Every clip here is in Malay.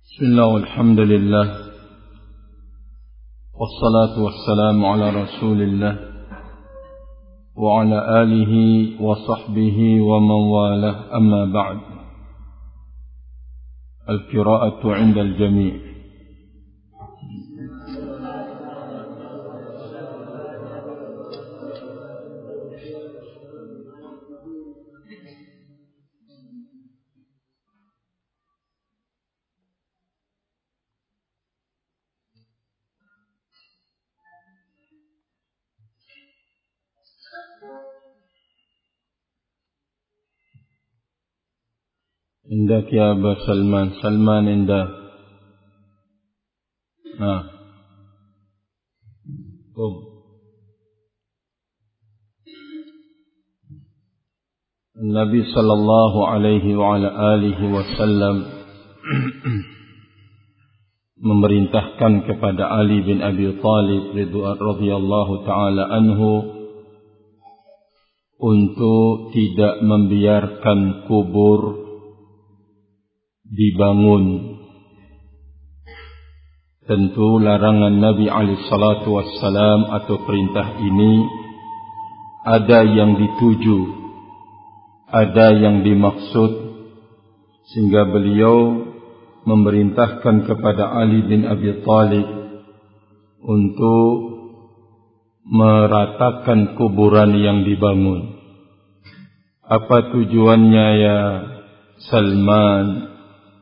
Bismillah walhamdulillah wassalatu wassalamu ala rasulillah wa ala alihi wa sahbihi wa man walah amma ba'd. Al-qira'atu 'inda al-jami'. Indak ya Aba Salman. Salman indak. Nabi sallallahu alaihi wa ala alihi wasallam memerintahkan kepada Ali bin Abi Thalib radhiyallahu taala anhu untuk tidak membiarkan kubur dibangun. Tentu larangan Nabi alaihi salatu wassalam atau perintah ini ada yang dituju, ada yang dimaksud, sehingga beliau memerintahkan kepada Ali bin Abi Thalib untuk meratakan kuburan yang dibangun. Apa tujuannya ya Salman?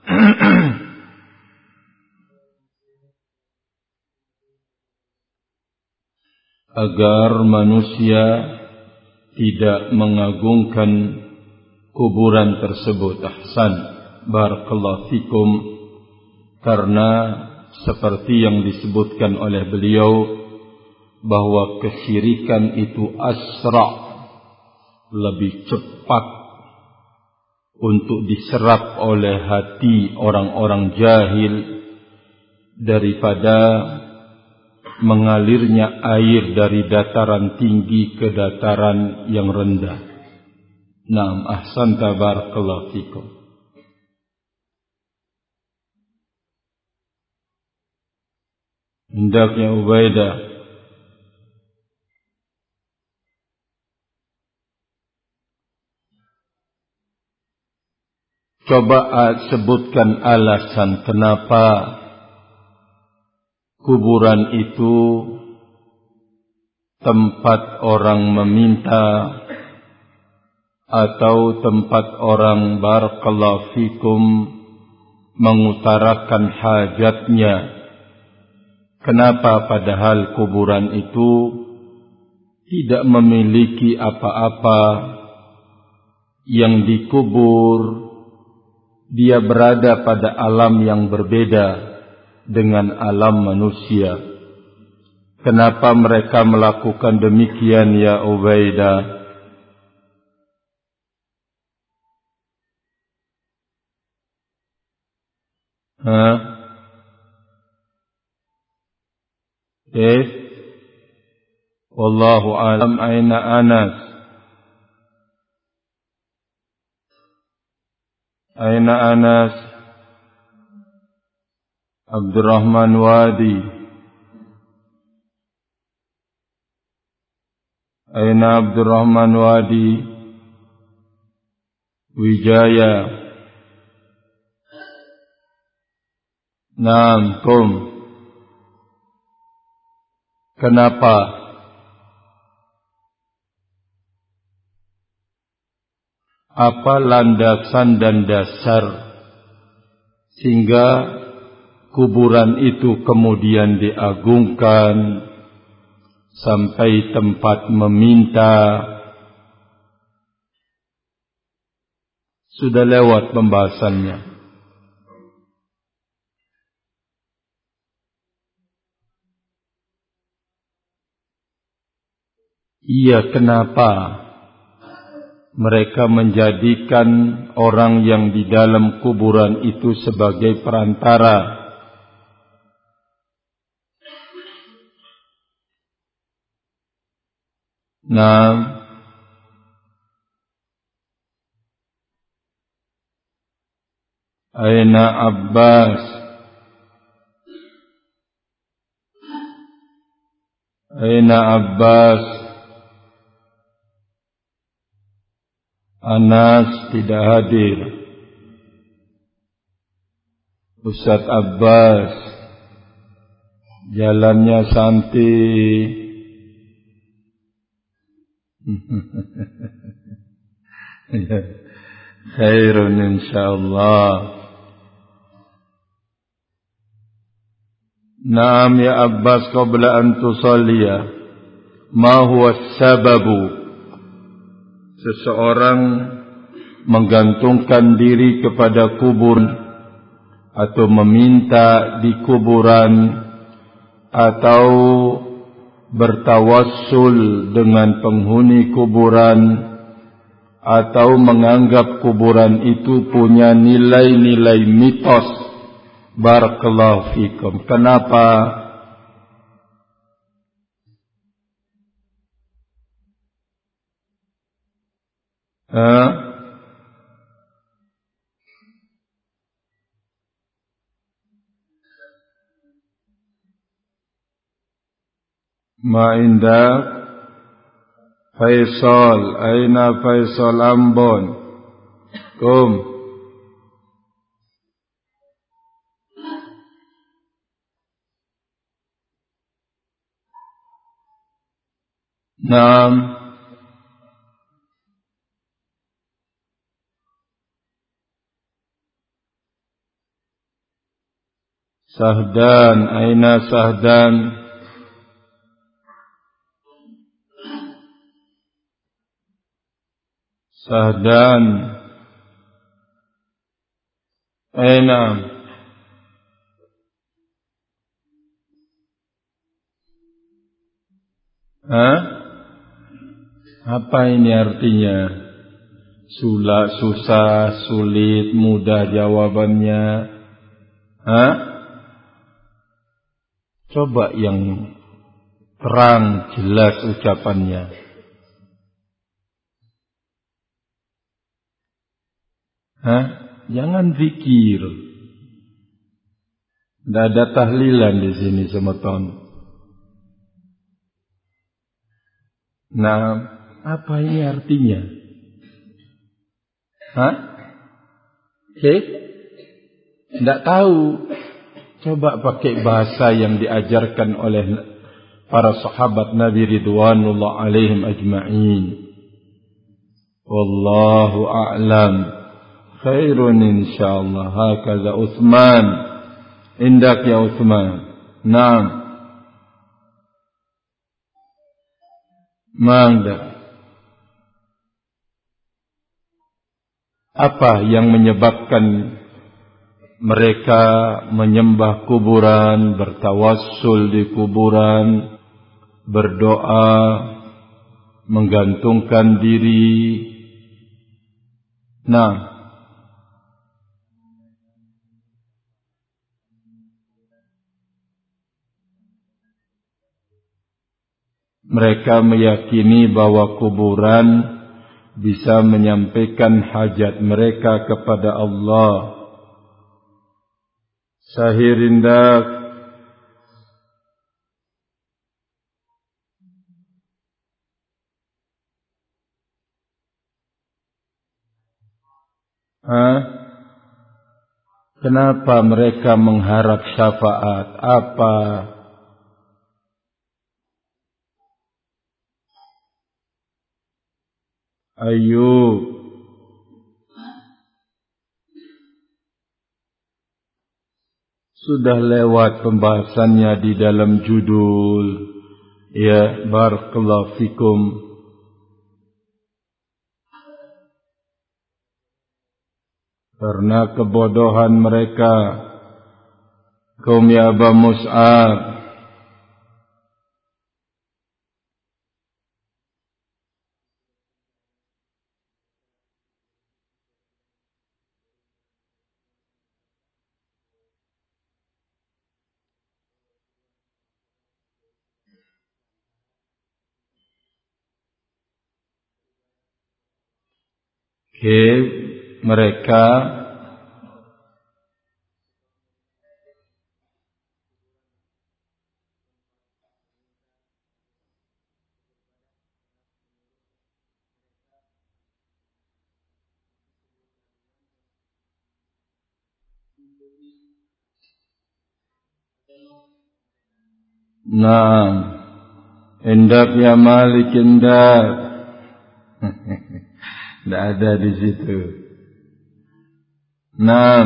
Agar manusia tidak mengagungkan kuburan tersebut. Ahsan, barakallahu fikum. Karena seperti yang disebutkan oleh beliau, bahwa kesyirikan itu asra', lebih cepat untuk diserap oleh hati orang-orang jahil daripada mengalirnya air dari dataran tinggi ke dataran yang rendah. Naam, ahsanta barakallahu fikum. Hendaknya Ubaidah. Coba sebutkan alasan kenapa kuburan itu tempat orang meminta atau tempat orang barakallahu fikum mengutarakan hajatnya. Kenapa padahal kuburan itu tidak memiliki apa-apa yang dikubur? Dia berada pada alam yang berbeda dengan alam manusia. Kenapa mereka melakukan demikian ya Ubaidah? Wallahu alam. Aina Anas? Aina Anas? Abdurrahman Wadi. Aina Abdurrahman Wadi? Wijaya. Naam, kum. Kenapa? Apa landasan dan dasar sehingga kuburan itu kemudian diagungkan sampai tempat meminta? Sudah lewat pembahasannya. Iya, kenapa mereka menjadikan orang yang di dalam kuburan itu sebagai perantara? Nah, Aina Abbas? Aina Abbas? Anas tidak hadir. Ustaz Abbas jalannya santai. Khairun insyaallah. Naam ya Abbas, qabla an tusalliya, ma huwa sababu seseorang menggantungkan diri kepada kubur atau meminta di kuburan atau bertawassul dengan penghuni kuburan atau menganggap kuburan itu punya nilai-nilai mitos. Barakallahu fikum. Kenapa? Ma indak Faisal, aina Faisal Ambon? Kum. Naam. Sahdan, aina Sahdan? Sahdan, aina? Apa ini artinya? Susah, sulit, mudah jawabannya. Coba yang terang, jelas ucapannya. Jangan zikir. Tidak ada tahlilan di sini semeton. Nah, apa ini artinya? Tidak tahu. Coba pakai bahasa yang diajarkan oleh para sahabat Nabi ridwanullah alaihim ajma'in. Wallahu a'lam. Khairun insyaallah. Hakaza Uthman. Indak ya Uthman. Naam. Mangga. Apa yang menyebabkan mereka menyembah kuburan, bertawassul di kuburan, berdoa, menggantungkan diri? Nah, mereka meyakini bahwa kuburan bisa menyampaikan hajat mereka kepada Allah. Sahirindak. Kenapa mereka mengharap syafaat? Apa? Ayub. Sudah lewat pembahasannya di dalam judul. Ya, barakallahu fikum. Karena kebodohan mereka, kaum ya Aba Mus'ab, mereka Nah, endap ya Malik, endap. Tidak ada di situ. Nah,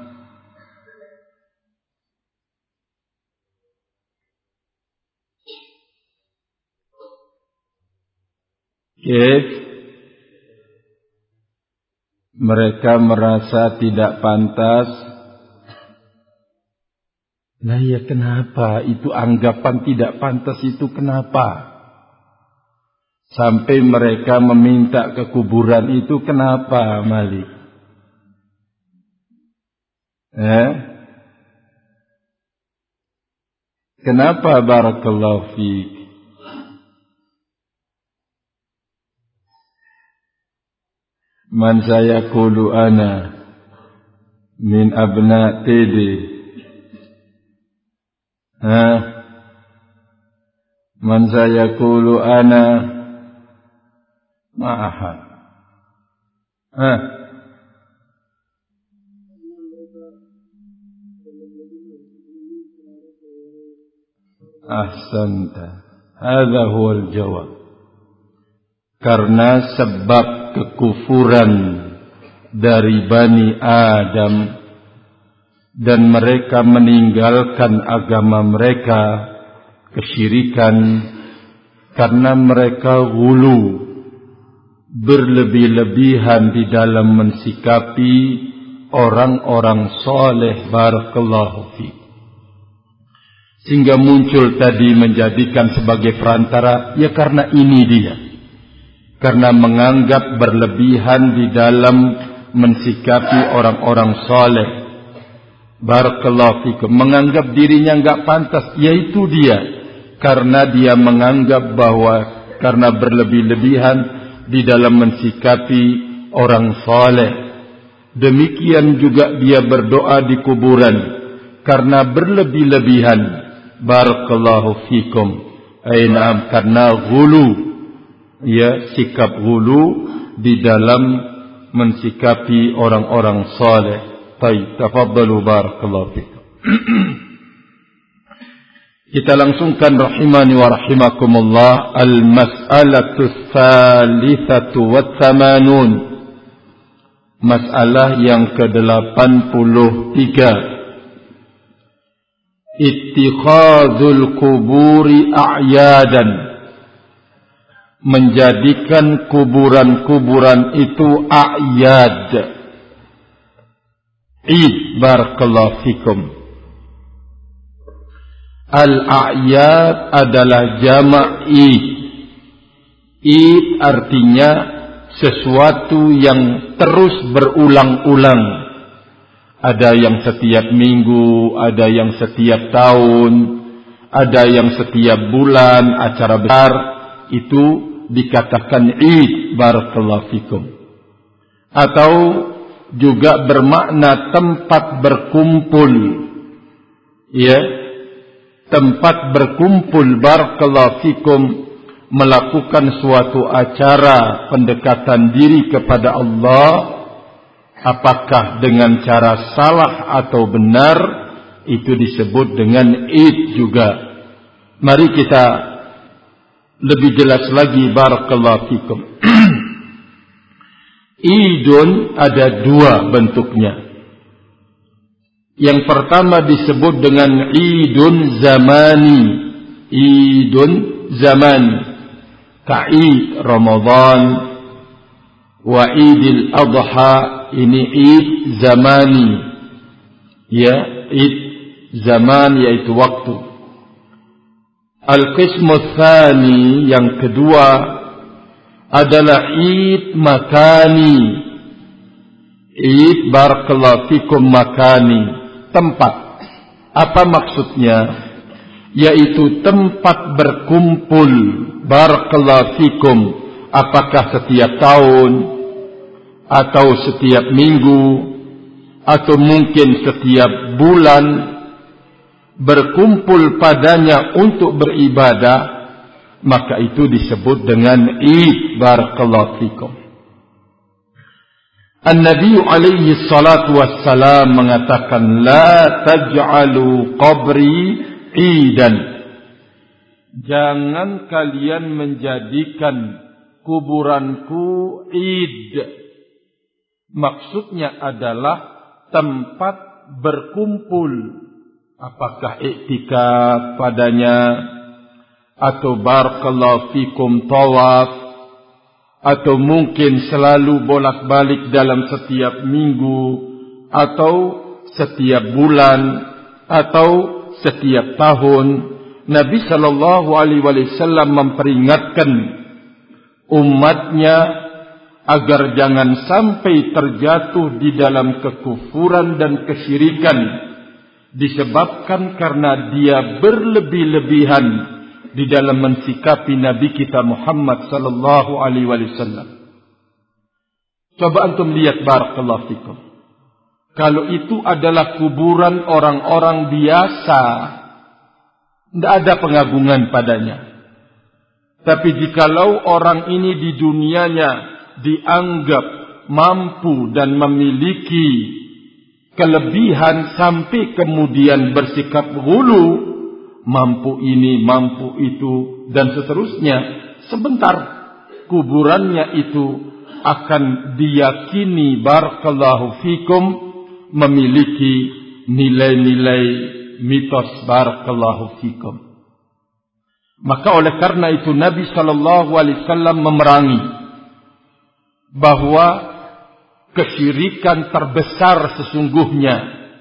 mereka merasa tidak pantas. Nah ya kenapa? Itu anggapan tidak pantas itu kenapa? Sampai mereka meminta ke kuburan itu kenapa, Malik? Kenapa barakallahu fiik? Man sayaqulu ana min abna tidi. Man sayaqulu ana ma'aha. Ahsanta. Hadha huwa al-jawab. Karena sebab kekufuran dari Bani Adam dan mereka meninggalkan agama mereka, kesyirikan, karena mereka ghulu, berlebih-lebihan di dalam mensikapi orang-orang saleh. Barakallahu fiik. Sehingga muncul tadi menjadikan sebagai perantara, ya karena ini dia. Karena menganggap berlebihan di dalam mensikapi orang-orang saleh. Barakallahu fikum. Menganggap dirinya enggak pantas, yaitu dia. Karena dia menganggap bahwa karena berlebih-lebihan di dalam mensikapi orang saleh. Demikian juga dia berdoa di kuburan karena berlebih-lebihan. Barakallahu fikum. Ainam, karena ghulu, ya, sikap ghulu di dalam mensikapi orang-orang saleh. Baik, tafadhalu barakallahu fikum. Kita langsungkan rahimani wa rahimakumullah al-mas'alatu tsalitsatu wa tsamanun. Masalah yang ke-83. Ittikhadzul kuburi a'yadan. Menjadikan kuburan-kuburan itu a'yad. Id, barakallahu fikum. Al-a'yad adalah jamak id. Id artinya sesuatu yang terus berulang-ulang. Ada yang setiap minggu, ada yang setiap tahun, ada yang setiap bulan, acara besar. Itu dikatakan id, barakallahu fikum. Atau juga bermakna tempat berkumpul, ya, tempat berkumpul, barakallahu fikum, melakukan suatu acara pendekatan diri kepada Allah, apakah dengan cara salah atau benar, itu disebut dengan id juga. Mari kita lebih jelas lagi, barakallahu fikum. Idun ada dua bentuknya. Yang pertama disebut dengan idun zamani. Idun zamani. Ka'id Ramadan wa idil adha, ini id zamani. Ya, id zaman yaitu waktu. Al-qismu tsani, yang kedua adalah id makani. Id, barakallahu fikum, makani, tempat. Apa maksudnya? Yaitu tempat berkumpul, barakallahu fikum, apakah setiap tahun atau setiap minggu atau mungkin setiap bulan, berkumpul padanya untuk beribadah, maka itu disebut dengan id, barakallahu fikum. An-Nabi alaihi salatu wassalam mengatakan, la taj'alu qabri idan. Jangan kalian menjadikan kuburanku id. Maksudnya adalah tempat berkumpul. Apakah iktikaf padanya, atau barakallahu fikum tawaf, atau mungkin selalu bolak-balik dalam setiap minggu, atau setiap bulan, atau setiap tahun. Nabi sallallahu alaihi wasallam memperingatkan umatnya agar jangan sampai terjatuh di dalam kekufuran dan kesyirikan disebabkan karena dia berlebih-lebihan di dalam mensikapi Nabi kita Muhammad sallallahu alaihi wasallam. Coba antum lihat barakallahu fikum. Kalau itu adalah kuburan orang-orang biasa, tidak ada pengagungan padanya. Tapi jikalau orang ini di dunianya dianggap mampu dan memiliki kelebihan sampai kemudian bersikap ghulu, mampu ini, mampu itu, dan seterusnya, sebentar kuburannya itu akan diyakini barakallahu fikum memiliki nilai-nilai mitos barakallahu fikum. Maka oleh karena itu Nabi sallallahu alaihi wasallam memerangi bahwa kesyirikan terbesar sesungguhnya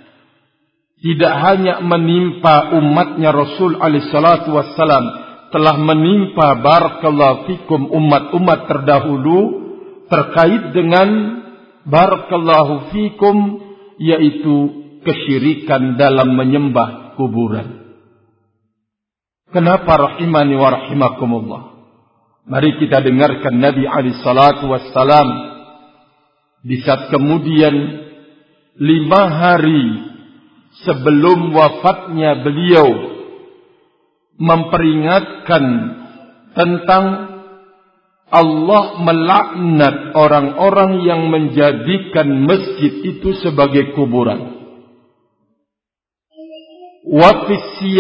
tidak hanya menimpa umatnya Rasul alaihi salatu wassalam, telah menimpa barakallahu fikum umat-umat terdahulu terkait dengan barakallahu fikum, yaitu kesyirikan dalam menyembah kuburan. Kenapa rahimani wa rahimakumullah? Mari kita dengarkan Nabi alaihi salatu wassalam di saat kemudian 5 hari sebelum wafatnya beliau memperingatkan tentang Allah melaknat orang-orang yang menjadikan masjid itu sebagai kuburan. Wa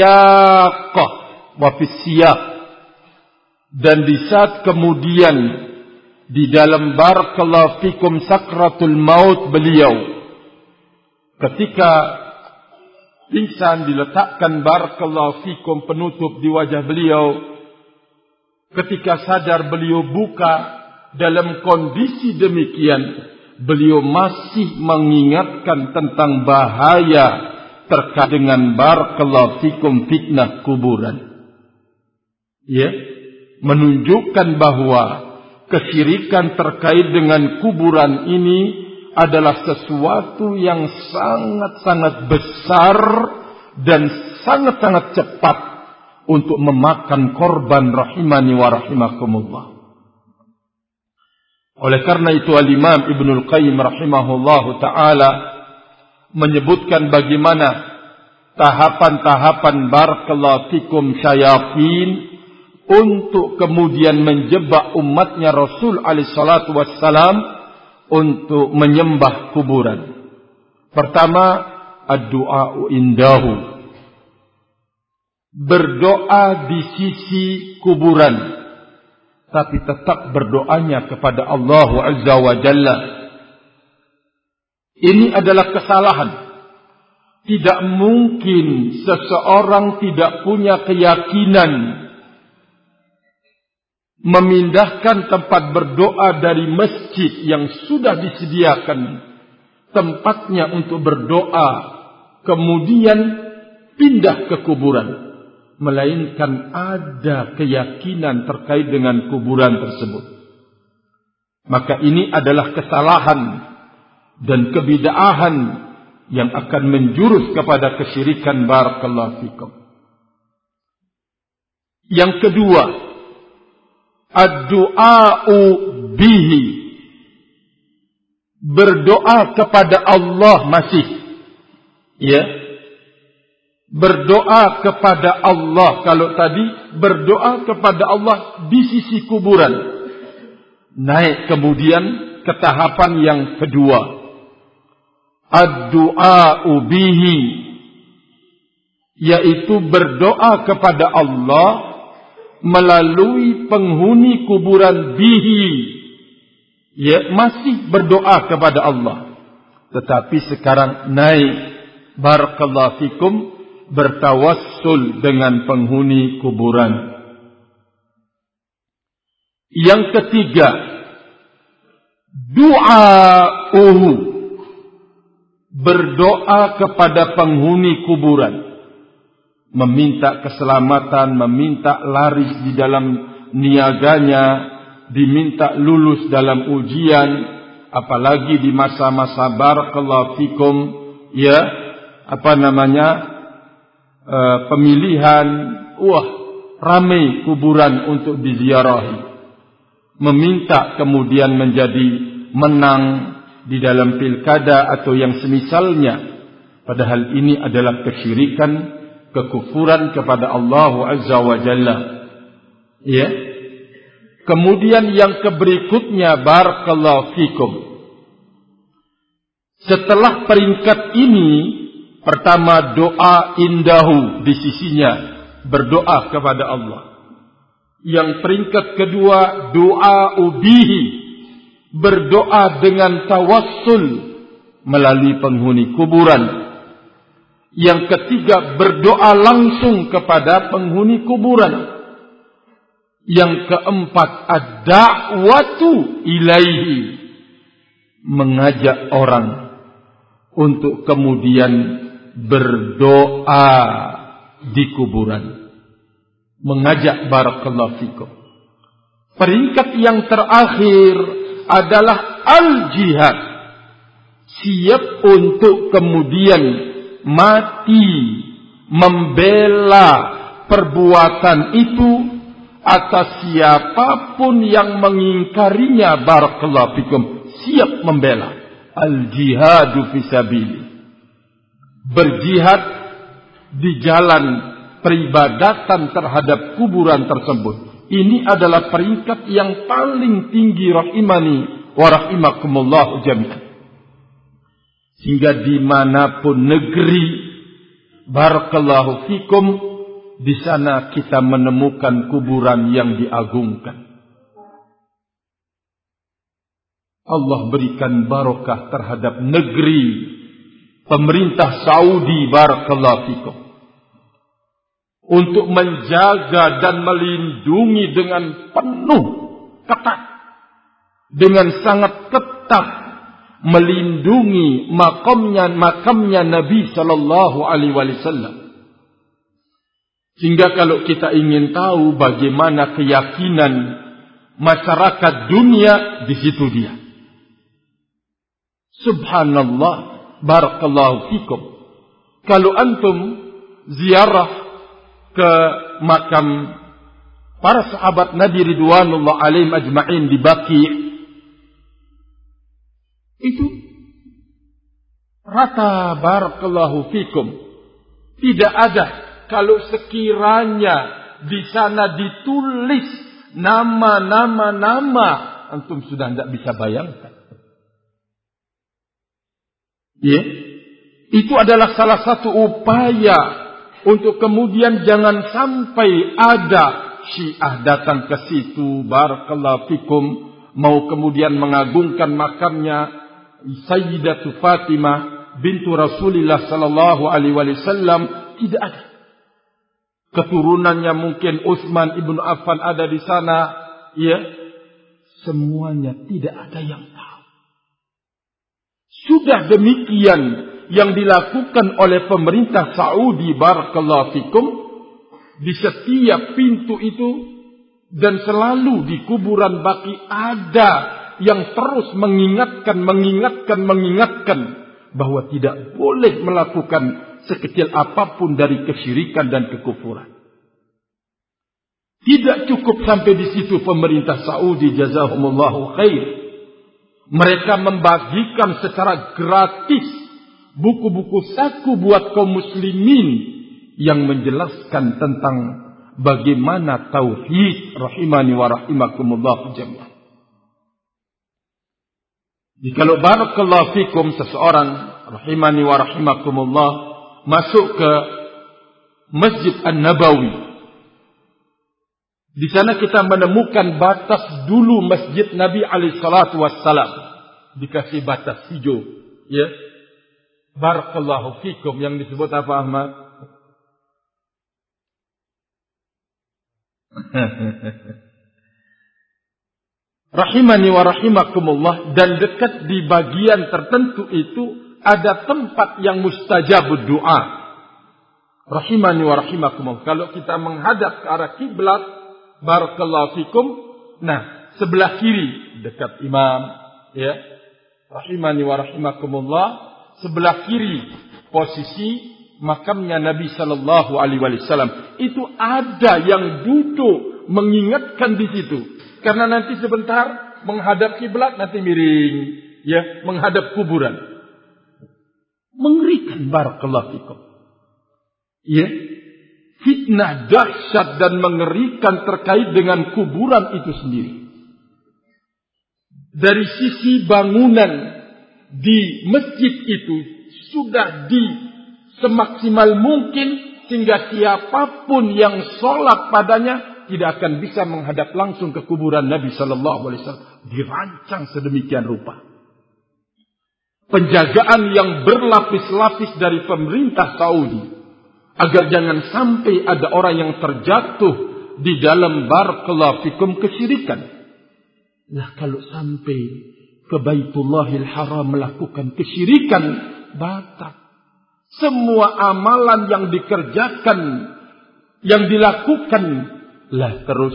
fi siyaq, dan di saat kemudian di dalam barakallahu fikum sakratul maut beliau, ketika pingsan diletakkan barakallahu fikum penutup di wajah beliau, ketika sadar beliau buka dalam kondisi demikian, beliau masih mengingatkan tentang bahaya terkait dengan barakallahu fikum fitnah kuburan. Ya, menunjukkan bahwa kesyirikan terkait dengan kuburan ini adalah sesuatu yang sangat-sangat besar dan sangat-sangat cepat untuk memakan korban rahimani wa rahimakumullah. Oleh karena itu Al-Imam Ibnul Qayyim rahimahullahu ta'ala menyebutkan bagaimana tahapan-tahapan barakallahu fikum syayatin untuk kemudian menjebak umatnya Rasul alaihi salatu wassalam untuk menyembah kuburan. Pertama, ad-du'a'u indahu, berdoa di sisi kuburan, tapi tetap berdoanya kepada Allah Azza wa Jalla. Ini adalah kesalahan. Tidak mungkin seseorang tidak punya keyakinan memindahkan tempat berdoa dari masjid yang sudah disediakan tempatnya untuk berdoa, kemudian pindah ke kuburan, melainkan ada keyakinan terkait dengan kuburan tersebut. Maka ini adalah kesalahan dan kebid'ahan yang akan menjurus kepada kesyirikan barakallahu fikum. Yang kedua, ad-du'a'u bihi, berdoa kepada Allah masih, ya, berdoa kepada Allah. Kalau tadi berdoa kepada Allah di sisi kuburan, naik kemudian ke tahapan yang kedua. Ad-du'a'u bihi, yaitu berdoa kepada Allah melalui penghuni kuburan bihi. Ya, masih berdoa kepada Allah. Tetapi sekarang naik, barakallahu fikum, bertawassul dengan penghuni kuburan. Yang ketiga, du'a'uhu, berdoa kepada penghuni kuburan, meminta keselamatan, meminta laris di dalam niaganya, diminta lulus dalam ujian, apalagi di masa-masa barakallahu fikum, ya, pemilihan, ramai kuburan untuk diziarahi. Meminta kemudian menjadi menang di dalam pilkada atau yang semisalnya. Padahal ini adalah kesyirikan, kekufuran kepada Allah Azza wa Jalla. Ya. Kemudian yang berikutnya, barakallahu fikum. Setelah peringkat ini, pertama doa indahu, di sisinya, berdoa kepada Allah. Yang peringkat kedua, doa ubihi, berdoa dengan tawassul melalui penghuni kuburan. Yang ketiga, berdoa langsung kepada penghuni kuburan. Yang keempat, ad-da'watu ilaihi, mengajak orang untuk kemudian berdoa di kuburan. Mengajak, barakallahu fikum. Peringkat yang terakhir adalah al-jihad, siap untuk kemudian mati membela perbuatan itu atas siapapun yang mengingkarinya, barakallahu fikum, siap membela. Al-jihadu fisabilillah, berjihad di jalan peribadatan terhadap kuburan tersebut. Ini adalah peringkat yang paling tinggi, rahimani wa rahimakumullah jami'an. Sehingga dimanapun negeri, barakallahu fikum, di sana kita menemukan kuburan yang diagungkan. Allah berikan barokah terhadap negeri pemerintah Saudi, barakallahu fikum, untuk menjaga dan melindungi dengan penuh ketat, dengan sangat ketat, melindungi makamnya Nabi sallallahu alaihi wasallam. Sehingga kalau kita ingin tahu bagaimana keyakinan masyarakat dunia, di situ dia. Subhanallah, barakallahu fikum. Kalau antum ziarah ke makam para sahabat Nabi ridwanullah alaihim ajma'in di Baqi', itu rata, barakallahu fikum, tidak ada. Kalau sekiranya di sana ditulis nama, antum sudah tidak bisa bayangkan. Ya, itu adalah salah satu upaya untuk kemudian jangan sampai ada Syiah datang ke situ, barakallahu fikum, mau kemudian mengagungkan makamnya Sayyidatu Fatimah bintu Rasulullah sallallahu alaihi wasallam. Tidak ada. Keturunannya mungkin Utsman ibnu Affan ada di sana, ya. Semuanya tidak ada yang tahu. Sudah demikian yang dilakukan oleh pemerintah Saudi, barakallahu fikum, di setiap pintu itu dan selalu di kuburan Baqi ada yang terus mengingatkan bahwa tidak boleh melakukan sekecil apapun dari kesyirikan dan kekufuran. Tidak cukup sampai di situ pemerintah Saudi, jazahumullahu khair. Mereka membagikan secara gratis buku-buku saku buat kaum muslimin yang menjelaskan tentang bagaimana tauhid, rahimani wa rahimakumullah jami'an. Kalau barakallahu fikum seseorang rahimani wa rahimakumullah masuk ke Masjid An-Nabawi, di sana kita menemukan batas dulu Masjid Nabi alaihi salatu wassalam, dikasih batas hijau, ya. Barakallahu fikum yang disebut apa, Ahmad? Rahimani wa rahimakumullah, dan dekat di bagian tertentu itu ada tempat yang mustajabud doa. Rahimani wa rahimakumullah. Kalau kita menghadap ke arah kiblat, barakallahu fikum, nah sebelah kiri dekat imam, ya. Rahimani wa rahimakumullah, sebelah kiri posisi makamnya Nabi sallallahu alaihi wasallam. Itu ada yang duduk mengingatkan di situ. Karena nanti sebentar menghadap kiblat, nanti miring, ya, menghadap kuburan. Mengerikan, barakallahu fikum. Ya, fitnah dahsyat dan mengerikan terkait dengan kuburan itu sendiri. Dari sisi bangunan di masjid itu sudah semaksimal mungkin sehingga siapapun yang sholat padanya tidak akan bisa menghadap langsung ke kuburan Nabi sallallahu alaihi wasallam. Dirancang sedemikian rupa. Penjagaan yang berlapis-lapis dari pemerintah Saudi agar jangan sampai ada orang yang terjatuh di dalam barakallahu fikum kesyirikan. Nah, kalau sampai ke Baitullahil Haram melakukan kesyirikan, batal. Semua amalan yang dikerjakan, yang dilakukan lah terus.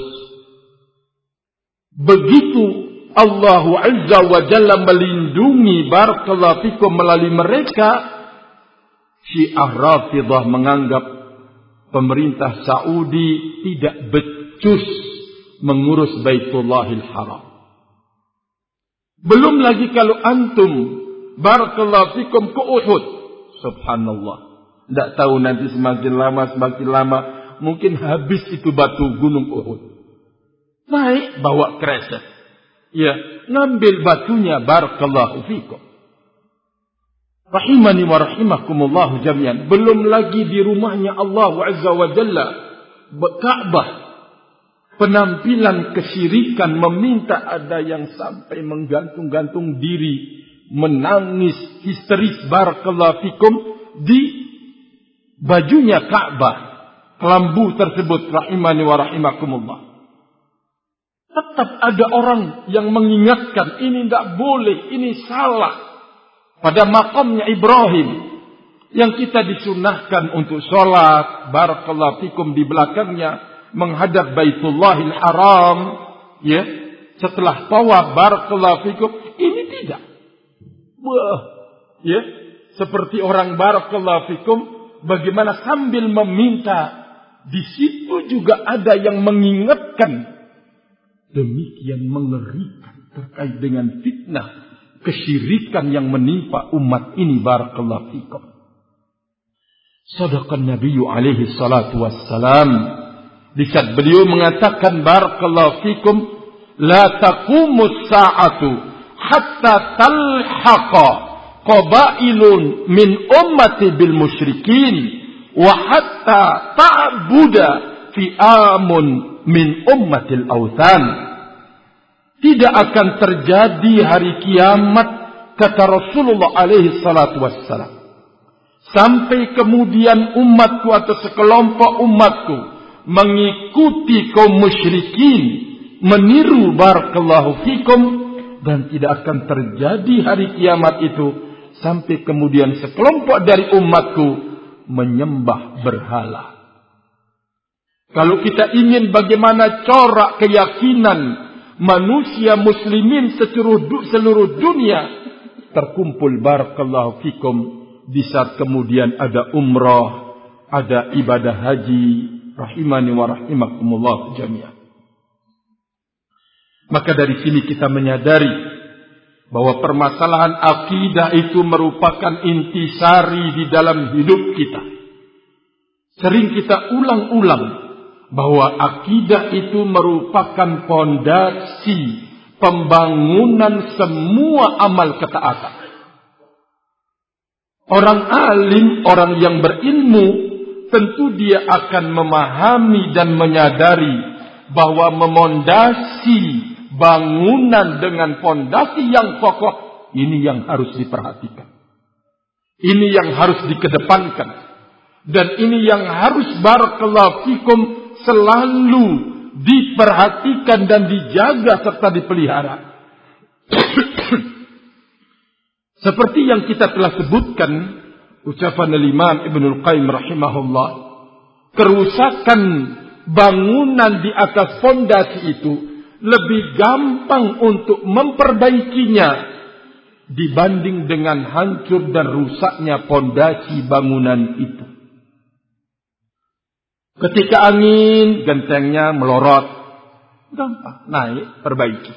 Begitu Allah Azza wa Jalla melindungi barakallahu fikum melalui mereka, Syiah Rafidah menganggap pemerintah Saudi tidak becus mengurus Baitullahil Haram. Belum lagi kalau antum barakallahu fikum ke Uhud, subhanallah, tidak tahu nanti semakin lama mungkin habis itu batu gunung Uhud. Naik bawa kresek, ya, ngambil batunya, barakallahu fikum. Rahimani wa rahimakumullah jami'an. Belum lagi di rumahnya Allah Azza wa Jalla, Ka'bah, penampilan kesyirikan, meminta, ada yang sampai menggantung-gantung diri, menangis histeris, barakallahu fikum, di bajunya Ka'bah. Kelambu tersebut, rahimani wa rahimakumullah. Tetap ada orang yang mengingatkan, ini tidak boleh, ini salah. Pada makamnya Ibrahim, yang kita disunahkan untuk sholat, barakallahu fikum, di belakangnya, menghadap Baitullahil Haram, ya, setelah tawaf, barakallahu fikum, ini tidak. Wah, ya, seperti orang barakallahu fikum, bagaimana sambil meminta, di situ juga ada yang mengingatkan. Demikian mengerikan terkait dengan fitnah kesyirikan yang menimpa umat ini, barakallahu fikum. Sadaqan Nabi alaihi salatu wassalam, di saat beliau mengatakan barakallahu fikum, la taqumus sa'atu hatta talhaqa qabailun min ummati bil musyrikin wa hatta ta'buda fi'amun min ummatil awthan. Tidak akan terjadi hari kiamat, kata Rasulullah alaihi salatu wassalam, sampai kemudian umatku atau sekelompok umatku mengikuti kaum musyrikin, meniru, barakallahu fikum, dan tidak akan terjadi hari kiamat itu sampai kemudian sekelompok dari umatku menyembah berhala. Kalau kita ingin bagaimana corak keyakinan manusia muslimin seluruh dunia terkumpul, barakallahu fikum, di saat kemudian ada umrah, ada ibadah haji, rahimani wa rahimakumullah jami'an. Maka dari sini kita menyadari bahwa permasalahan akidah itu merupakan intisari di dalam hidup kita. Sering kita ulang-ulang bahwa akidah itu merupakan pondasi pembangunan semua amal ketaatan. Orang alim, orang yang berilmu, tentu dia akan memahami dan menyadari bahwa memondasi bangunan dengan fondasi yang kokoh, ini yang harus diperhatikan. Ini yang harus dikedepankan. Dan ini yang harus barakallahu fikum selalu diperhatikan dan dijaga serta dipelihara. Seperti yang kita telah sebutkan, ucapan Imam Ibnul Qayyim rahimahullah, kerusakan bangunan di atas fondasi itu lebih gampang untuk memperbaikinya dibanding dengan hancur dan rusaknya fondasi bangunan itu. Ketika angin, gentengnya melorot, gampang naik, perbaiki.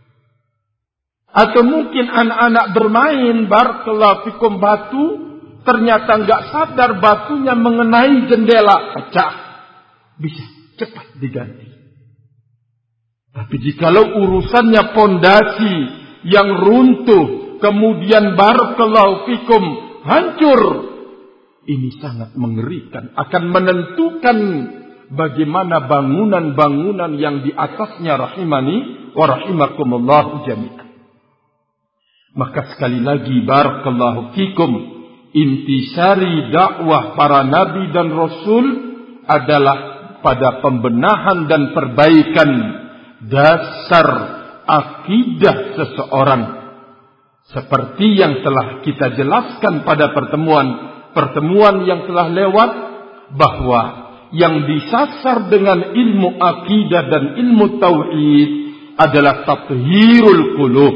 Atau mungkin anak-anak bermain barakallahu fikum batu, ternyata enggak sadar batunya mengenai jendela, pecah. Bisa cepat diganti. Tapi jikalau urusannya fondasi yang runtuh, kemudian barakallahu fikum hancur, ini sangat mengerikan. Akan menentukan bagaimana bangunan-bangunan yang di atasnya rahimani wa rahimakumullah jami'an. Maka sekali lagi barakallahu fikum, intisari dakwah para nabi dan rasul adalah pada pembenahan dan perbaikan dasar akidah seseorang. Seperti yang telah kita jelaskan pada pertemuan yang telah lewat, bahwa yang disasar dengan ilmu akidah dan ilmu tauhid adalah tathhirul qulub,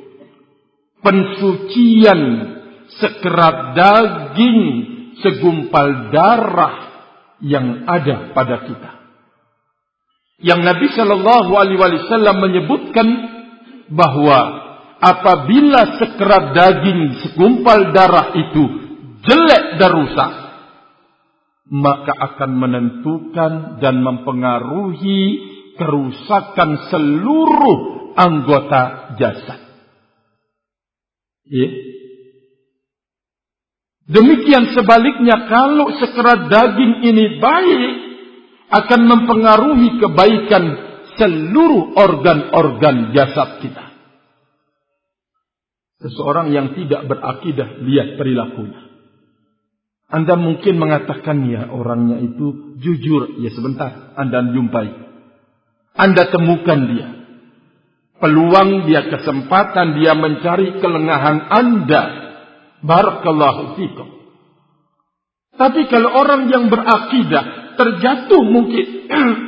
pensucian sekerat daging, segumpal darah yang ada pada kita. Yang Nabi Shallallahu Alaihi Wasallam menyebutkan bahwa apabila sekerat daging, segumpal darah itu jelek dan rusak, maka akan menentukan dan mempengaruhi kerusakan seluruh anggota jasad. Ya. Demikian sebaliknya, kalau sekerat daging ini baik, akan mempengaruhi kebaikan seluruh organ-organ jasad kita. Seseorang yang tidak berakidah, lihat perilakunya. Anda mungkin mengatakan, ya orangnya itu jujur. Ya sebentar, Anda jumpai. Anda temukan dia. Peluang dia, kesempatan dia mencari kelengahan Anda. Barakallahu fikum. Tapi kalau orang yang berakidah terjatuh mungkin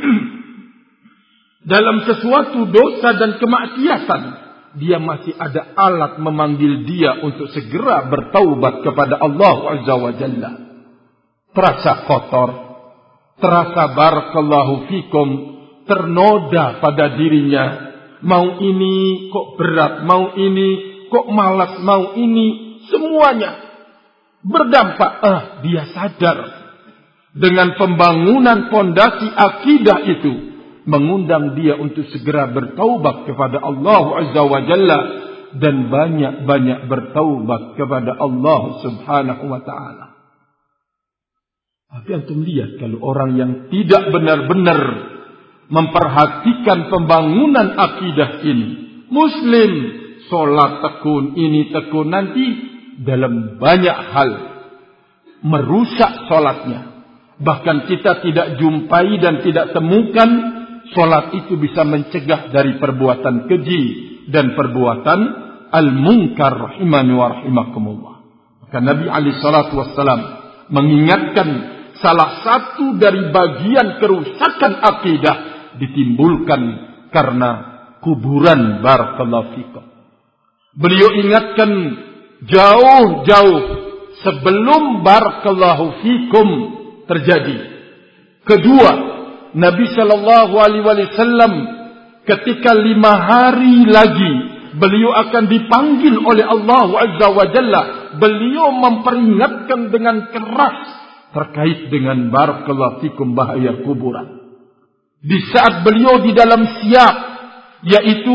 dalam sesuatu dosa dan kemaksiatan, dia masih ada alat memanggil dia untuk segera bertaubat kepada Allah Azza wa Jalla. Terasa kotor, terasa barakallahu fikum ternoda pada dirinya. Mau ini kok berat, mau ini kok malas, mau ini semuanya berdampak. Dia sadar dengan pembangunan fondasi akidah itu mengundang dia untuk segera bertaubat kepada Allah Azza wa Jalla dan banyak-banyak bertaubat kepada Allah Subhanahu wa taala. Tapi antum lihat, kalau orang yang tidak benar-benar memperhatikan pembangunan akidah ini, muslim, sholat tekun, ini tekun, nanti dalam banyak hal merusak sholatnya. Bahkan kita tidak jumpai dan tidak temukan sholat itu bisa mencegah dari perbuatan keji dan perbuatan al-munkar rahimani wa rahimakumullah. Maka Nabi alaihi salatu wassalam mengingatkan salah satu dari bagian kerusakan akidah ditimbulkan karena kuburan. Barakallahu fikum. Beliau ingatkan jauh-jauh sebelum barakallahu fikum terjadi. Kedua, Nabi Shallallahu Alaihi Wasallam ketika 5 hari lagi beliau akan dipanggil oleh Allah Azza wa Jalla, beliau memperingatkan dengan keras terkait dengan barakallahu fikum bahaya kuburan. Di saat beliau di dalam siap, yaitu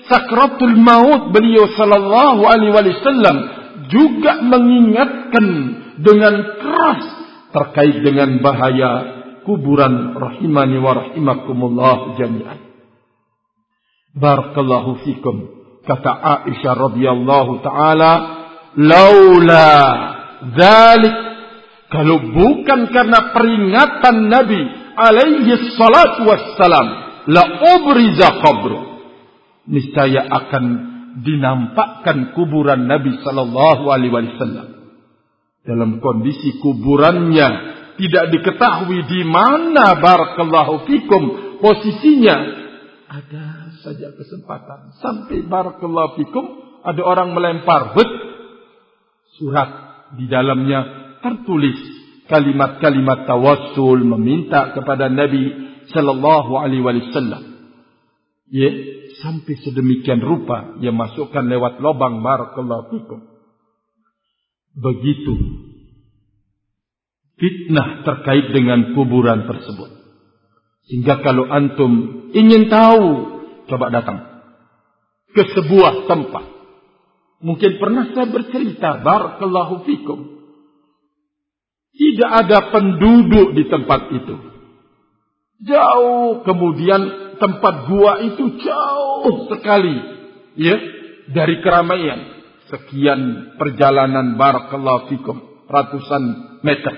sakratul maut beliau sallallahu alaihi wasallam juga mengingatkan dengan keras terkait dengan bahaya kuburan rahimani wa rahimakumullah jami'an. Barakallahu fikum. Kata Aisyah radhiyallahu taala, laula dzalik, kalau bukan karena peringatan Nabi alaihi salatu wassalam, la ubriza qabru, niscaya akan dinampakkan kuburan Nabi sallallahu alaihi wasallam. Dalam kondisi kuburannya tidak diketahui di mana barakallahu fikum posisinya, ada saja kesempatan sampai barakallahu fikum ada orang melempar surat, di dalamnya tertulis kalimat-kalimat tawassul meminta kepada Nabi sallallahu alaihi wasallam. Ya, sampai sedemikian rupa yang masukkan lewat lubang barakallahu fikum. Begitu fitnah terkait dengan kuburan tersebut. Sehingga kalau antum ingin tahu, coba datang ke sebuah tempat. Mungkin pernah saya bercerita, barakallahu fikum, tidak ada penduduk di tempat itu. Jauh, kemudian tempat gua itu jauh sekali, ya, dari keramaian. Sekian perjalanan barakallahu fikum, ratusan meter.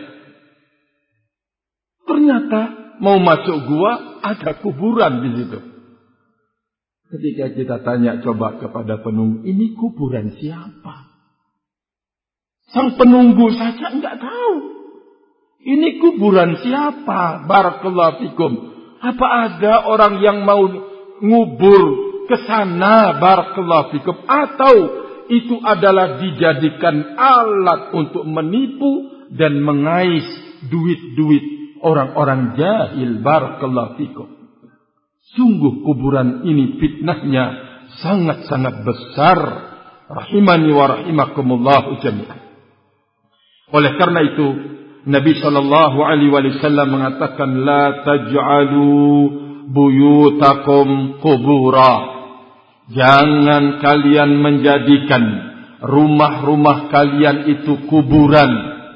Ternyata mau masuk gua ada kuburan di situ. Ketika kita tanya coba kepada penunggu, ini kuburan siapa? Sang penunggu saja enggak tahu. Ini kuburan siapa? Barakallahu fikum. Apa ada orang yang mau ngubur ke sana? Barakallahu fikum. Atau itu adalah dijadikan alat untuk menipu dan mengais duit-duit orang-orang jahil. Barakallahu fikum. Sungguh kuburan ini fitnahnya sangat-sangat besar. Rahimani wa rahimakumullahu jami'an. Oleh karena itu, Nabi sallallahu alaihi wasallam mengatakan, la taj'alu buyutakum qubura. Jangan kalian menjadikan rumah-rumah kalian itu kuburan.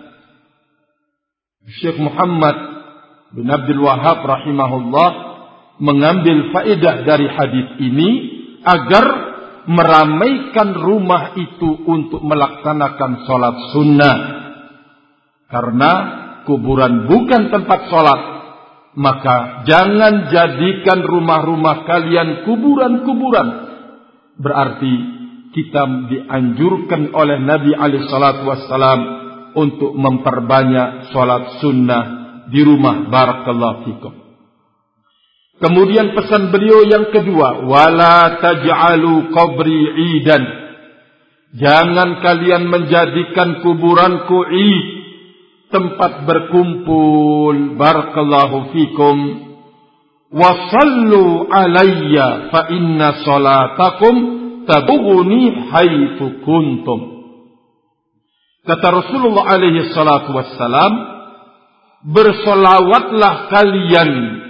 Syekh Muhammad bin Abdul Wahhab rahimahullah mengambil faedah dari hadis ini agar meramaikan rumah itu untuk melaksanakan sholat sunnah. Karena kuburan bukan tempat sholat, maka jangan jadikan rumah-rumah kalian kuburan-kuburan. Berarti kita dianjurkan oleh Nabi alaihi salatu wassalam untuk memperbanyak sholat sunnah di rumah. Barakallahu fikum. Kemudian pesan beliau yang kedua, wala taj'alu qabri idan. Jangan kalian menjadikan kuburanku id, tempat berkumpul. Barakallahu fikum. Wasallu alayya fa inna salatakum tabughuni haitsu kuntum. Kata Rasulullah alaihi salatu wassalam, bersolawatlah kalian,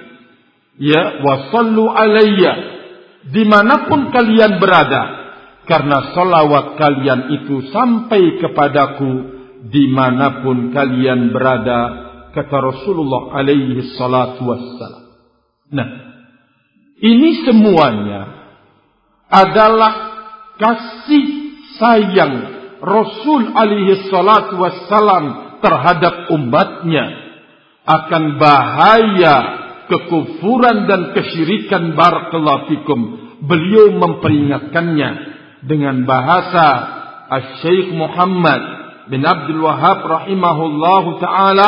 ya, wasallu alayya, dimanapun kalian berada, karena solawat kalian itu sampai kepadaku dimanapun kalian berada, kata Rasulullah alaihi salatu wassalam. Nah, ini semuanya adalah kasih sayang Rasul alaihi salatu wassalam terhadap umatnya akan bahaya kekufuran dan kesyirikan. Barakallahu fikum. Beliau memperingatkannya dengan bahasa Syekh Muhammad bin Abdul Wahhab rahimahullahu taala,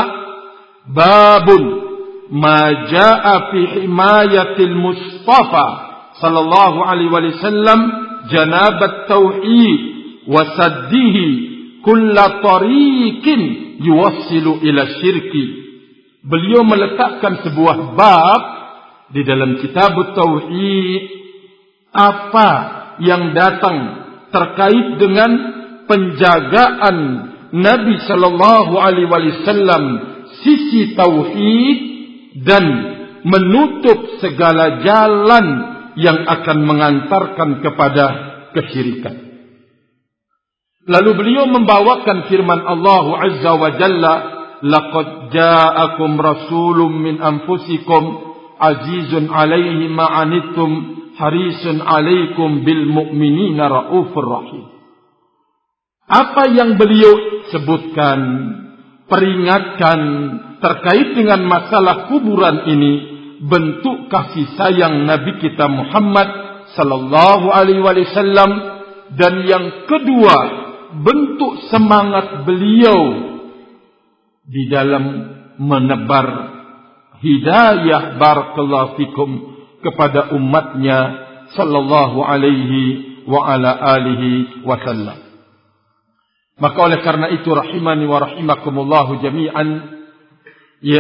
babun ma jaa fi himayatil Mustafa sallallahu alaihi wasallam janabat tauhid wa saddihi kulla tariqin yuwassilu ila syirki. Beliau meletakkan sebuah bab di dalam kitab tauhid, apa yang datang terkait dengan penjagaan Nabi sallallahu alaihi wasallam sisi tauhid dan menutup segala jalan yang akan mengantarkan kepada kesyirikan. Lalu beliau membawakan firman Allah Azza wa Jalla, laqad ja'akum rasulun min anfusikum azizun 'alaihi ma 'anittum harisun 'alaikum bil mu'minina raufur rahim. Apa yang beliau sebutkan, peringatkan terkait dengan masalah kuburan ini, bentuk kasih sayang Nabi kita Muhammad sallallahu alaihi wasallam, dan yang kedua, bentuk semangat beliau di dalam menebar hidayah barakallahu fikum kepada umatnya sallallahu alaihi wa ala alihi wasallam. Maka oleh karena itu rahimani wa rahimakumullahu jami'an, ya,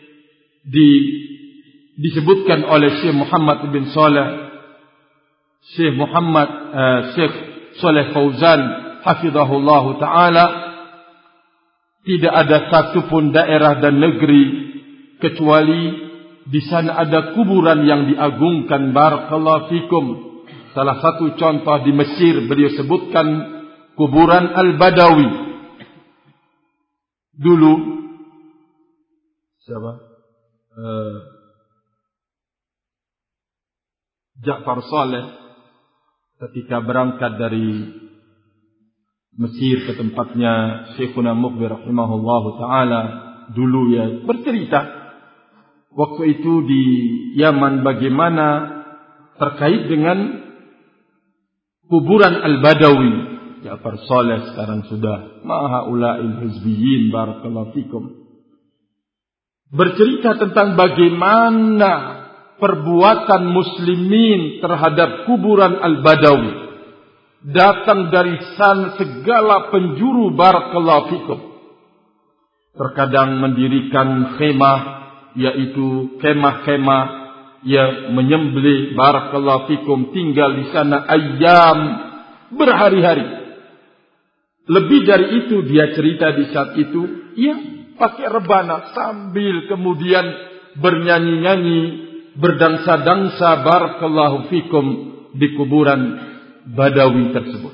disebutkan oleh Syekh Muhammad bin Saleh, Syekh Saleh Fauzan hafizahullahu taala, tidak ada satupun daerah dan negeri kecuali di sana ada kuburan yang diagungkan barakallahu fikum. Salah satu contoh di Mesir beliau sebutkan kuburan Al-Badawi. Dulu siapa? Ja'far Saleh ketika berangkat dari Mesir ke tempatnya Syekhuna Muqbil rahimahullahu taala, dulu ya bercerita waktu itu di Yaman bagaimana terkait dengan kuburan Al-Badawi. Ja'far Saleh sekarang sudah ma'haula'il hizbiyyin barakallahu fikum, bercerita tentang bagaimana perbuatan muslimin terhadap kuburan Al-Badawi. Datang dari sana segala penjuru barakallahu fikum. Terkadang mendirikan khemah, yaitu kemah-kemah yang menyembelih barakallahu fikum, tinggal di sana ayam berhari-hari. Lebih dari itu dia cerita di saat itu, ia pakai rebana sambil kemudian bernyanyi-nyanyi, berdangsa-dangsa barakallahu fikum di kuburan Badawi tersebut.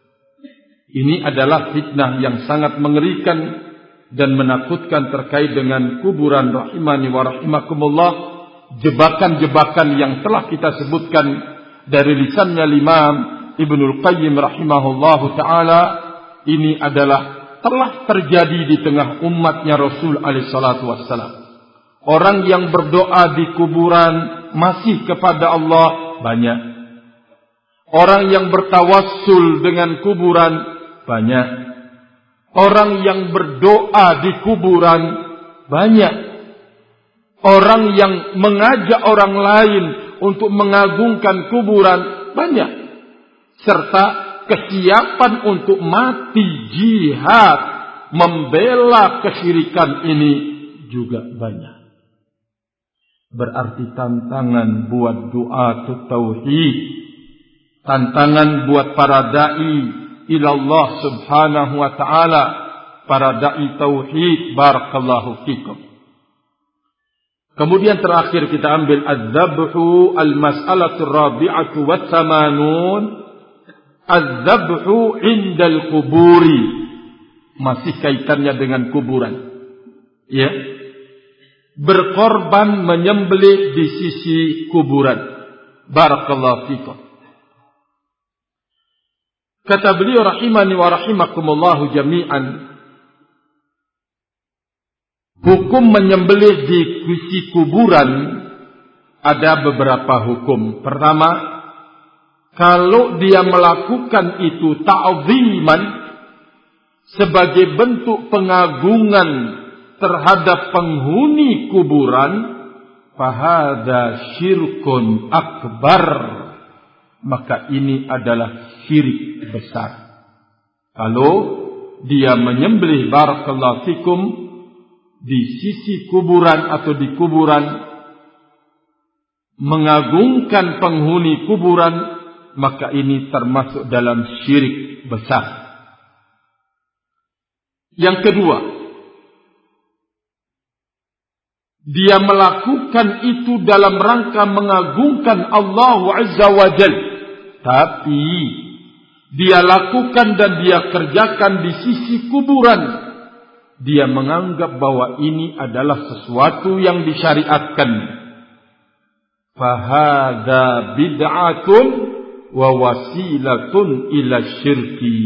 Ini adalah fitnah yang sangat mengerikan dan menakutkan terkait dengan kuburan rahimani wa rahimakumullah. Jebakan-jebakan yang telah kita sebutkan dari lisannya Imam Ibnul Qayyim rahimahullahu ta'ala, ini adalah telah terjadi di tengah umatnya Rasul alaihi salatu wassalam. Orang yang berdoa di kuburan masih kepada Allah banyak. Orang yang bertawassul dengan kuburan banyak. Orang yang berdoa di kuburan banyak. Orang yang mengajak orang lain untuk mengagungkan kuburan banyak. Serta kesiapan untuk mati jihad membela kesyirikan ini juga banyak. Berarti tantangan buat doa tauhid, tantangan buat para dai ilallah subhanahu wa ta'ala, para dai tauhid barakallahu fikum. Kemudian terakhir kita ambil az-zabhu al-mas'alatu rabi'atu wa thamanun, az-zabhu indal kuburi, masih kaitannya dengan kuburan, ya, berkorban menyembelih di sisi kuburan barakallahu fikum. Kata beliau rahimani wa rahimakumullahu jami'an, hukum menyembelih di sisi kuburan ada beberapa hukum. Pertama, kalau dia melakukan itu ta'ziman, sebagai bentuk pengagungan terhadap penghuni kuburan, fahada syirkun akbar, maka ini adalah syirik besar. Kalau dia menyembelih barakallahu fikum di sisi kuburan atau di kuburan, mengagungkan penghuni kuburan, maka ini termasuk dalam syirik besar. Yang kedua, dia melakukan itu dalam rangka mengagungkan Allah Azza wa Jalla, tapi dia lakukan dan dia kerjakan di sisi kuburan, dia menganggap bahwa ini adalah sesuatu yang disyariatkan. Fahadha bid'atun wa wasilatun ila syirki.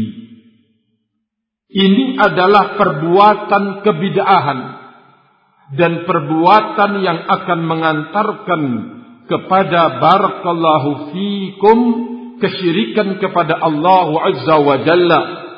Ini adalah perbuatan kebid'ahan dan perbuatan yang akan mengantarkan kepada barakallahu fikum kesyirikan kepada Allah Azza wa Jalla.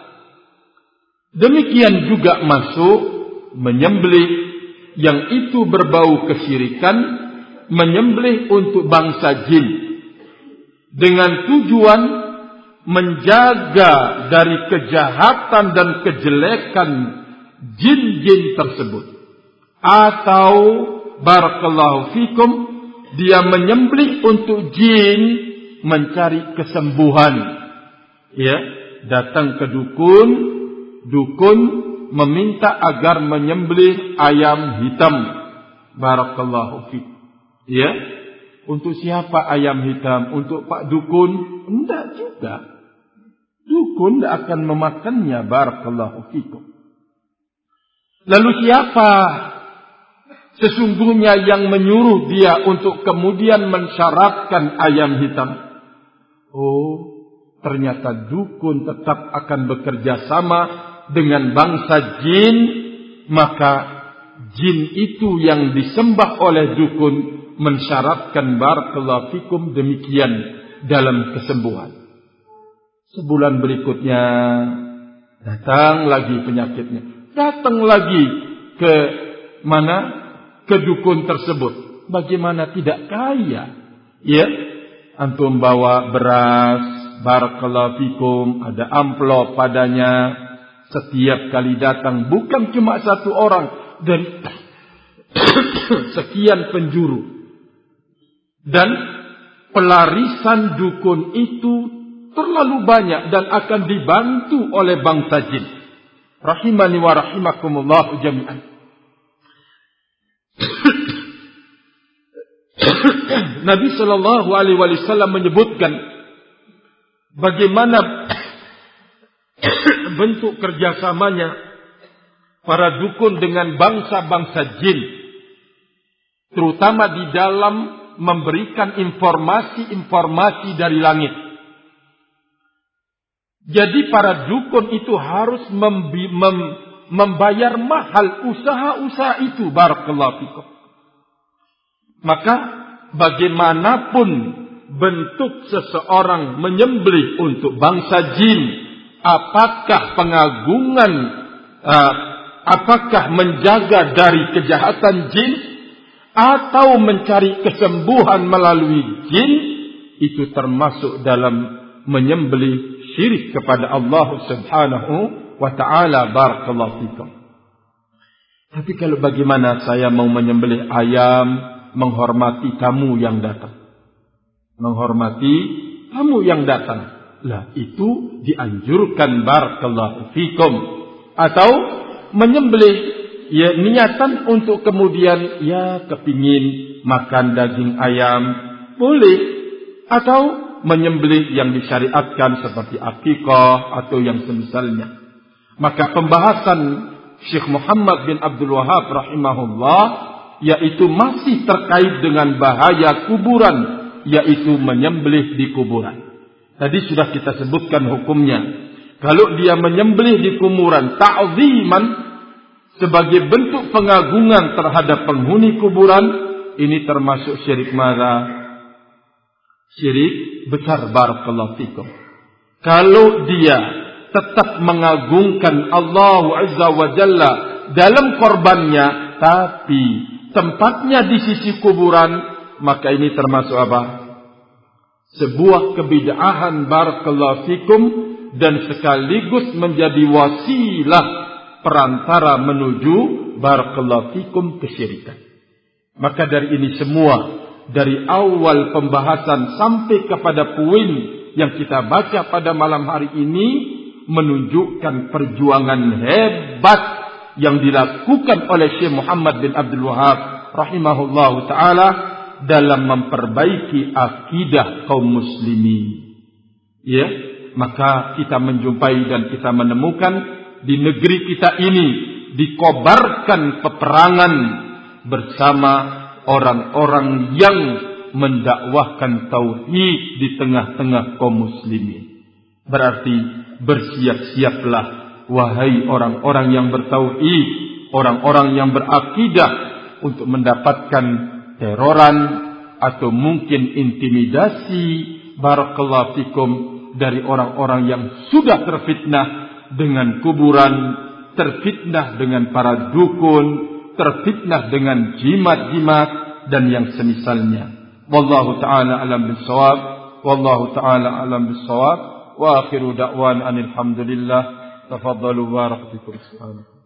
Demikian juga masuk menyembelih yang itu berbau kesyirikan, menyembelih untuk bangsa jin dengan tujuan menjaga dari kejahatan dan kejelekan jin-jin tersebut. Atau barakallahu fikum, dia menyembelih untuk jin mencari kesembuhan. Ya, datang ke dukun meminta agar menyembelih ayam hitam. Barakallahu fikum. Ya, untuk siapa ayam hitam? Untuk Pak Dukun? Enggak juga. Dukun tidak akan memakannya. Barakallahu fikum. Lalu siapa sesungguhnya yang menyuruh dia untuk kemudian mensyaratkan ayam hitam? Oh, ternyata dukun tetap akan bekerja sama dengan bangsa jin. Maka jin itu yang disembah oleh dukun mensyaratkan barakallahu fikum demikian dalam kesembuhan. Sebulan berikutnya datang lagi penyakitnya. Datang lagi ke mana? Ke dukun tersebut. Bagaimana tidak kaya? Ya, antum bawa beras, barakallahu fikum, ada amplop padanya. Setiap kali datang bukan cuma satu orang dari sekian penjuru. Dan pelarisan dukun itu terlalu banyak dan akan dibantu oleh bangsa jin. Rahimani wa rahimakumullah jami'an. Nabi sallallahu alaihi wasallam menyebutkan bagaimana bentuk kerjasamanya para dukun dengan bangsa-bangsa jin, terutama di dalam memberikan informasi-informasi dari langit. Jadi para dukun itu harus membayar mahal usaha-usaha itu. Barakallahu fikum. Maka bagaimanapun bentuk seseorang menyembelih untuk bangsa jin, apakah pengagungan, apakah menjaga dari kejahatan jin, atau mencari kesembuhan melalui jin, itu termasuk dalam menyembelih syirik kepada Allah Subhanahu wa ta'ala. Barakallahu fikum. Tapi kalau bagaimana saya mau menyembelih ayam, menghormati tamu yang datang. Menghormati tamu yang datang. Lah itu dianjurkan barakallahu fikum. Atau menyembelih ya niatan untuk kemudian ya kepingin makan daging ayam, boleh. Atau menyembelih yang disyariatkan seperti akikah atau yang semisalnya. Maka pembahasan Syekh Muhammad bin Abdul Wahab rahimahullah yaitu masih terkait dengan bahaya kuburan, yaitu menyembelih di kuburan. Tadi sudah kita sebutkan hukumnya. Kalau dia menyembelih di kuburan ta'ziman sebagai bentuk pengagungan terhadap penghuni kuburan, ini termasuk syirik mana? Syirik besar. Barakallahu fikum. Kalau dia tetap mengagungkan Allah Azza wa Jalla dalam korbannya, tapi tempatnya di sisi kuburan, maka ini termasuk apa? Sebuah kebid'ahan. Barakallahu fikum. Dan sekaligus menjadi wasilah perantara menuju barakallahu fikum kesyirikan. Maka dari ini semua, dari awal pembahasan sampai kepada poin yang kita baca pada malam hari ini, menunjukkan perjuangan hebat yang dilakukan oleh Syekh Muhammad bin Abdul Wahab rahimahullahu taala dalam memperbaiki akidah kaum muslimin. Ya, maka kita menjumpai dan kita menemukan di negeri kita ini dikobarkan peperangan bersama orang-orang yang mendakwahkan tauhid di tengah-tengah kaum muslimin. Berarti bersiap-siaplah wahai orang-orang yang bertauhid, orang-orang yang berakidah untuk mendapatkan teroran atau mungkin intimidasi barakallahu fikum dari orang-orang yang sudah terfitnah dengan kuburan, terfitnah dengan para dukun, terfitnah dengan jimat-jimat dan yang semisalnya. Wallahu ta'ala alam bisawab. Wallahu ta'ala alam bisawab. Wa akhiru da'wan anil hamdulillah. Tafaddalu barak fikum.